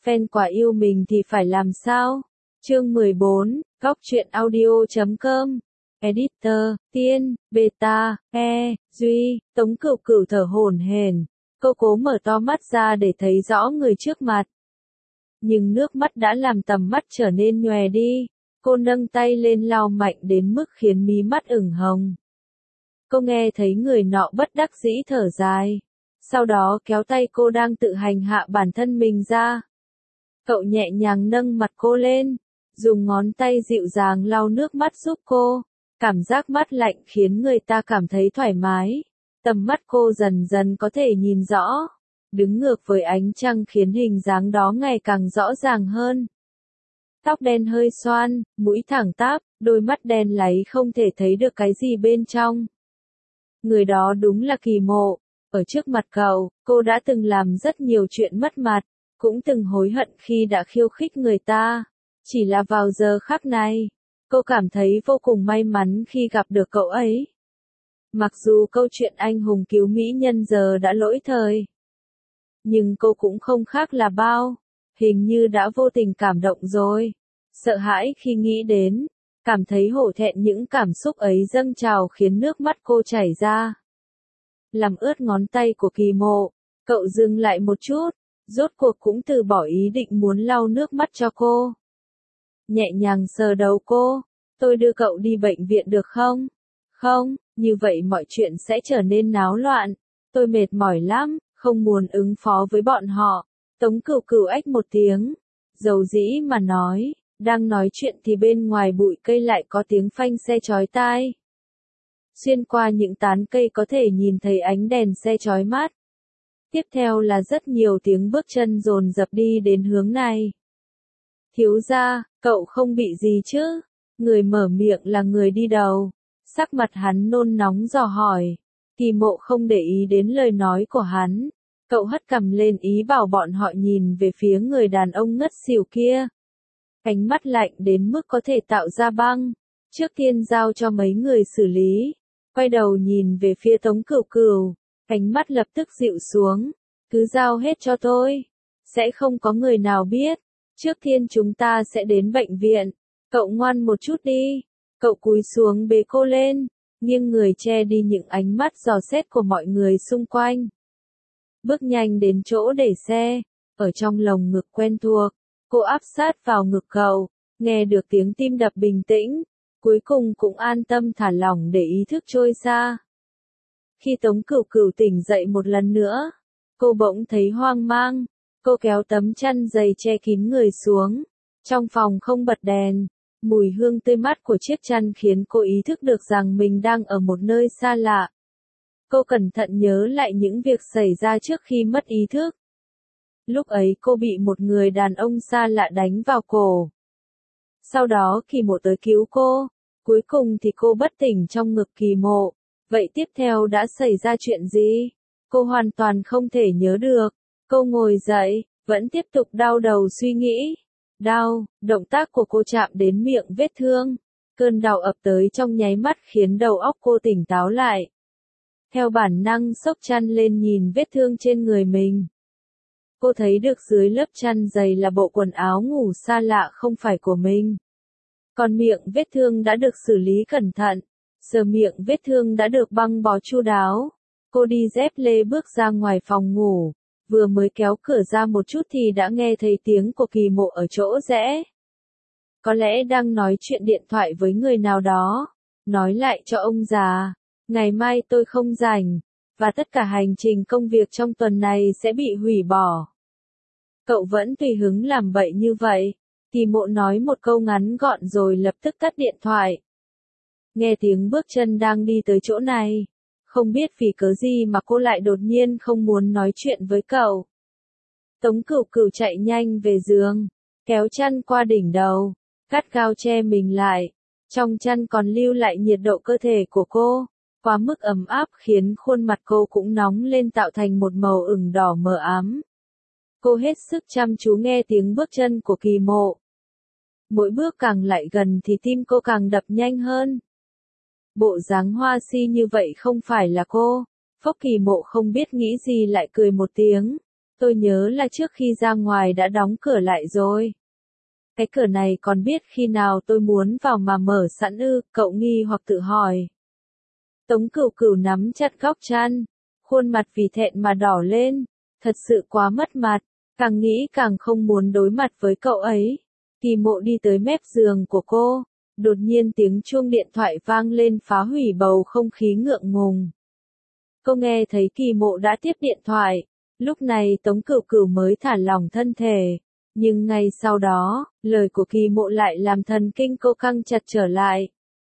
fan quả yêu mình thì phải làm sao? Chương 14, Góc truyện audio.com. Editor, Tiên, Beta, Duy, Tống Cửu Cửu thở hổn hển. Cô cố mở to mắt ra để thấy rõ người trước mặt. Nhưng nước mắt đã làm tầm mắt trở nên nhòe đi. Cô nâng tay lên lau mạnh đến mức khiến mí mắt ửng hồng. Cô nghe thấy người nọ bất đắc dĩ thở dài. Sau đó kéo tay cô đang tự hành hạ bản thân mình ra. Cậu nhẹ nhàng nâng mặt cô lên, dùng ngón tay dịu dàng lau nước mắt giúp cô. Cảm giác mát lạnh khiến người ta cảm thấy thoải mái. Tầm mắt cô dần dần có thể nhìn rõ. Đứng ngược với ánh trăng khiến hình dáng đó ngày càng rõ ràng hơn. Tóc đen hơi xoăn, mũi thẳng tắp, đôi mắt đen láy không thể thấy được cái gì bên trong. Người đó đúng là Kỳ Mộ. Ở trước mặt cậu, cô đã từng làm rất nhiều chuyện mất mặt, cũng từng hối hận khi đã khiêu khích người ta. Chỉ là vào giờ khắc này, cô cảm thấy vô cùng may mắn khi gặp được cậu ấy. Mặc dù câu chuyện anh hùng cứu mỹ nhân giờ đã lỗi thời, nhưng cô cũng không khác là bao, hình như đã vô tình cảm động rồi. Sợ hãi khi nghĩ đến, cảm thấy hổ thẹn những cảm xúc ấy dâng trào khiến nước mắt cô chảy ra. Làm ướt ngón tay của Kỳ Mộ, cậu dừng lại một chút, rốt cuộc cũng từ bỏ ý định muốn lau nước mắt cho cô. Nhẹ nhàng sờ đầu cô, tôi đưa cậu đi bệnh viện được không? Không, như vậy mọi chuyện sẽ trở nên náo loạn. Tôi mệt mỏi lắm, không muốn ứng phó với bọn họ. Tống Cửu Cửu ách một tiếng, dầu dĩ mà nói, đang nói chuyện thì bên ngoài bụi cây lại có tiếng phanh xe chói tai. Xuyên qua những tán cây có thể nhìn thấy ánh đèn xe chói mắt. Tiếp theo là rất nhiều tiếng bước chân dồn dập đi đến hướng này. Thiếu gia, cậu không bị gì chứ? Người mở miệng là người đi đầu. Sắc mặt hắn nôn nóng dò hỏi. Kỳ Mộ không để ý đến lời nói của hắn. Cậu hất cằm lên ý bảo bọn họ nhìn về phía người đàn ông ngất xỉu kia. Ánh mắt lạnh đến mức có thể tạo ra băng. Trước tiên giao cho mấy người xử lý. Quay đầu nhìn về phía Tống Cửu Cửu. Ánh mắt lập tức dịu xuống. Cứ giao hết cho tôi. Sẽ không có người nào biết. Trước tiên chúng ta sẽ đến bệnh viện. Cậu ngoan một chút đi. Cậu cúi xuống bế cô lên, nghiêng người che đi những ánh mắt dò xét của mọi người xung quanh. Bước nhanh đến chỗ để xe, ở trong lồng ngực quen thuộc, cô áp sát vào ngực cậu, nghe được tiếng tim đập bình tĩnh, cuối cùng cũng an tâm thả lỏng để ý thức trôi xa. Khi Tống Cửu Cửu tỉnh dậy một lần nữa, cô bỗng thấy hoang mang, cô kéo tấm chăn dày che kín người xuống, trong phòng không bật đèn. Mùi hương tươi mát của chiếc chăn khiến cô ý thức được rằng mình đang ở một nơi xa lạ. Cô cẩn thận nhớ lại những việc xảy ra trước khi mất ý thức. Lúc ấy cô bị một người đàn ông xa lạ đánh vào cổ. Sau đó Kỳ Mộ tới cứu cô. Cuối cùng thì cô bất tỉnh trong ngực Kỳ Mộ. Vậy tiếp theo đã xảy ra chuyện gì? Cô hoàn toàn không thể nhớ được. Cô ngồi dậy, vẫn tiếp tục đau đầu suy nghĩ. Đau, động tác của cô chạm đến miệng vết thương. Cơn đau ập tới trong nháy mắt khiến đầu óc cô tỉnh táo lại. Theo bản năng xốc chăn lên nhìn vết thương trên người mình. Cô thấy được dưới lớp chăn dày là bộ quần áo ngủ xa lạ không phải của mình. Còn miệng vết thương đã được xử lý cẩn thận. Giờ miệng vết thương đã được băng bó chu đáo. Cô đi dép lê bước ra ngoài phòng ngủ. Vừa mới kéo cửa ra một chút thì đã nghe thấy tiếng của Kỳ Mộ ở chỗ rẽ. Có lẽ đang nói chuyện điện thoại với người nào đó. Nói lại cho ông già, ngày mai tôi không rảnh, và tất cả hành trình công việc trong tuần này sẽ bị hủy bỏ. Cậu vẫn tùy hứng làm bậy như vậy. Kỳ Mộ nói một câu ngắn gọn rồi lập tức tắt điện thoại. Nghe tiếng bước chân đang đi tới chỗ này. Không biết vì cớ gì mà cô lại đột nhiên không muốn nói chuyện với cậu. Tống Cửu Cửu chạy nhanh về giường, kéo chăn qua đỉnh đầu, gắt gao che mình lại. Trong chăn còn lưu lại nhiệt độ cơ thể của cô, quá mức ấm áp khiến khuôn mặt cô cũng nóng lên tạo thành một màu ửng đỏ mờ ám. Cô hết sức chăm chú nghe tiếng bước chân của Kỳ Mộ. Mỗi bước càng lại gần thì tim cô càng đập nhanh hơn. Bộ dáng hoa si như vậy không phải là cô. Phốc Kỳ Mộ không biết nghĩ gì lại cười một tiếng. Tôi nhớ là trước khi ra ngoài đã đóng cửa lại rồi. Cái cửa này còn biết khi nào tôi muốn vào mà mở sẵn ư, cậu nghi hoặc tự hỏi. Tống Cửu Cửu nắm chặt góc chăn, khuôn mặt vì thẹn mà đỏ lên, thật sự quá mất mặt, càng nghĩ càng không muốn đối mặt với cậu ấy. Kỳ Mộ đi tới mép giường của cô, đột nhiên tiếng chuông điện thoại vang lên phá hủy bầu không khí ngượng ngùng. Cô nghe thấy Kỳ Mộ đã tiếp điện thoại, lúc này Tống Cửu Cửu mới thả lỏng thân thể, nhưng ngay sau đó, lời của Kỳ Mộ lại làm thần kinh cô căng chặt trở lại.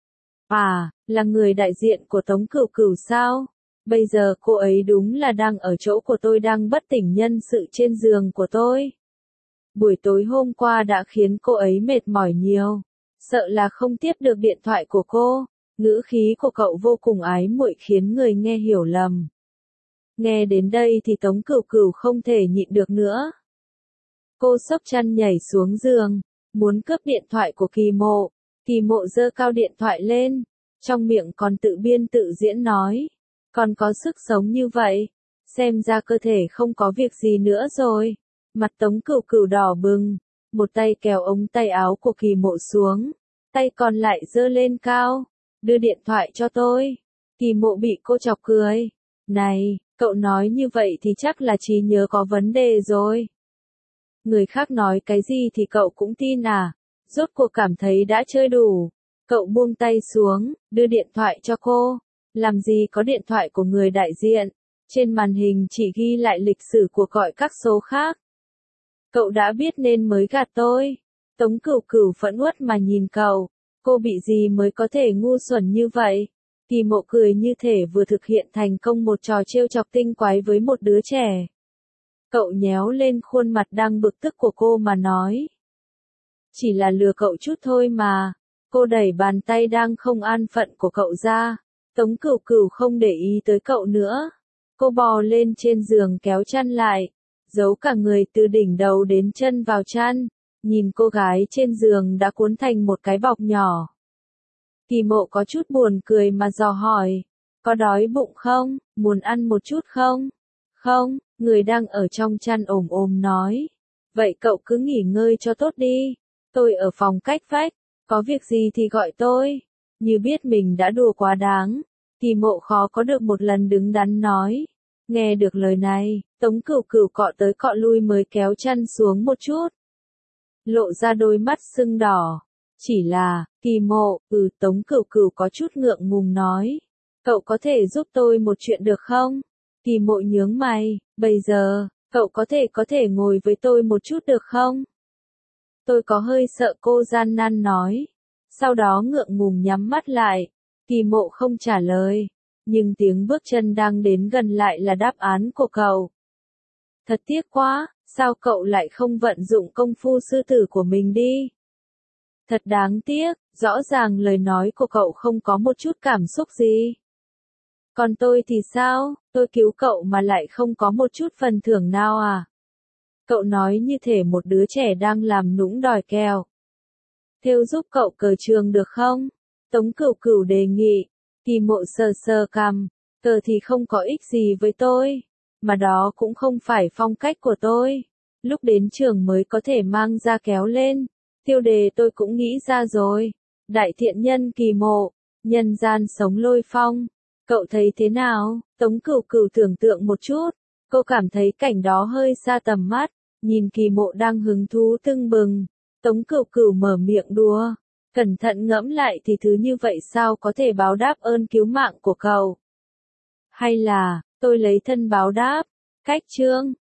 À, là người đại diện của Tống Cửu Cửu sao? Bây giờ cô ấy đúng là đang ở chỗ của tôi, đang bất tỉnh nhân sự trên giường của tôi. Buổi tối hôm qua đã khiến cô ấy mệt mỏi nhiều, sợ là không tiếp được điện thoại của cô. Ngữ khí của cậu vô cùng ái muội khiến người nghe hiểu lầm. Nghe đến đây thì Tống Cửu Cửu không thể nhịn được nữa. Cô xốc chăn nhảy xuống giường, muốn cướp điện thoại của Kỳ Mộ. Kỳ Mộ giơ cao điện thoại lên, trong miệng còn tự biên tự diễn nói. Còn có sức sống như vậy, xem ra cơ thể không có việc gì nữa rồi. Mặt Tống Cửu Cửu đỏ bừng, một tay kéo ống tay áo của Kỳ Mộ xuống, tay còn lại giơ lên cao. Đưa điện thoại cho tôi. Kỳ Mộ bị cô chọc cười. Này, cậu nói như vậy thì chắc là trí nhớ có vấn đề rồi. Người khác nói cái gì thì cậu cũng tin à? Rốt cuộc cảm thấy đã chơi đủ. Cậu buông tay xuống, đưa điện thoại cho cô. Làm gì có điện thoại của người đại diện. Trên màn hình chỉ ghi lại lịch sử của gọi các số khác. Cậu đã biết nên mới gạt tôi. Tống Cửu Cửu phẫn uất mà nhìn cậu. Cô bị gì mới có thể ngu xuẩn như vậy? Kỳ Mộ cười như thể vừa thực hiện thành công một trò trêu chọc tinh quái với một đứa trẻ. Cậu nhéo lên khuôn mặt đang bực tức của cô mà nói. Chỉ là lừa cậu chút thôi mà. Cô đẩy bàn tay đang không an phận của cậu ra. Tống Cửu Cửu không để ý tới cậu nữa. Cô bò lên trên giường kéo chăn lại, giấu cả người từ đỉnh đầu đến chân vào chăn. Nhìn cô gái trên giường đã cuốn thành một cái bọc nhỏ. Kỳ Mộ có chút buồn cười mà dò hỏi. Có đói bụng không? Muốn ăn một chút không? Không, người đang ở trong chăn ồm ồm nói. Vậy cậu cứ nghỉ ngơi cho tốt đi. Tôi ở phòng cách vách. Có việc gì thì gọi tôi. Như biết mình đã đùa quá đáng. Kỳ Mộ khó có được một lần đứng đắn nói. Nghe được lời này, Tống Cửu Cửu cọ tới cọ lui mới kéo chăn xuống một chút. Lộ ra đôi mắt sưng đỏ. Chỉ là, Kỳ Mộ, Tống Cửu Cửu có chút ngượng ngùng nói. Cậu có thể giúp tôi một chuyện được không? Kỳ Mộ nhướng mày, bây giờ, cậu có thể ngồi với tôi một chút được không? Tôi có hơi sợ, cô gian nan nói. Sau đó ngượng ngùng nhắm mắt lại. Kỳ Mộ không trả lời. Nhưng tiếng bước chân đang đến gần lại là đáp án của cậu. Thật tiếc quá, sao cậu lại không vận dụng công phu sư tử của mình đi? Thật đáng tiếc, rõ ràng lời nói của cậu không có một chút cảm xúc gì. Còn tôi thì sao, tôi cứu cậu mà lại không có một chút phần thưởng nào à? Cậu nói như thể một đứa trẻ đang làm nũng đòi kèo. Thêu giúp cậu cờ trường được không? Tống Cửu Cửu đề nghị. Kỳ Mộ sờ sờ cằm, cờ thì không có ích gì với tôi, mà đó cũng không phải phong cách của tôi. Lúc đến trường mới có thể mang ra kéo lên. Tiêu đề tôi cũng nghĩ ra rồi. Đại thiện nhân Kỳ Mộ, nhân gian sống lôi phong. Cậu thấy thế nào? Tống Cửu Cửu tưởng tượng một chút. Cô cảm thấy cảnh đó hơi xa tầm mắt. Nhìn Kỳ Mộ đang hứng thú tưng bừng. Tống Cửu Cửu mở miệng đùa. Cẩn thận ngẫm lại thì thứ như vậy sao có thể báo đáp ơn cứu mạng của cậu? Hay là, tôi lấy thân báo đáp? Cách chương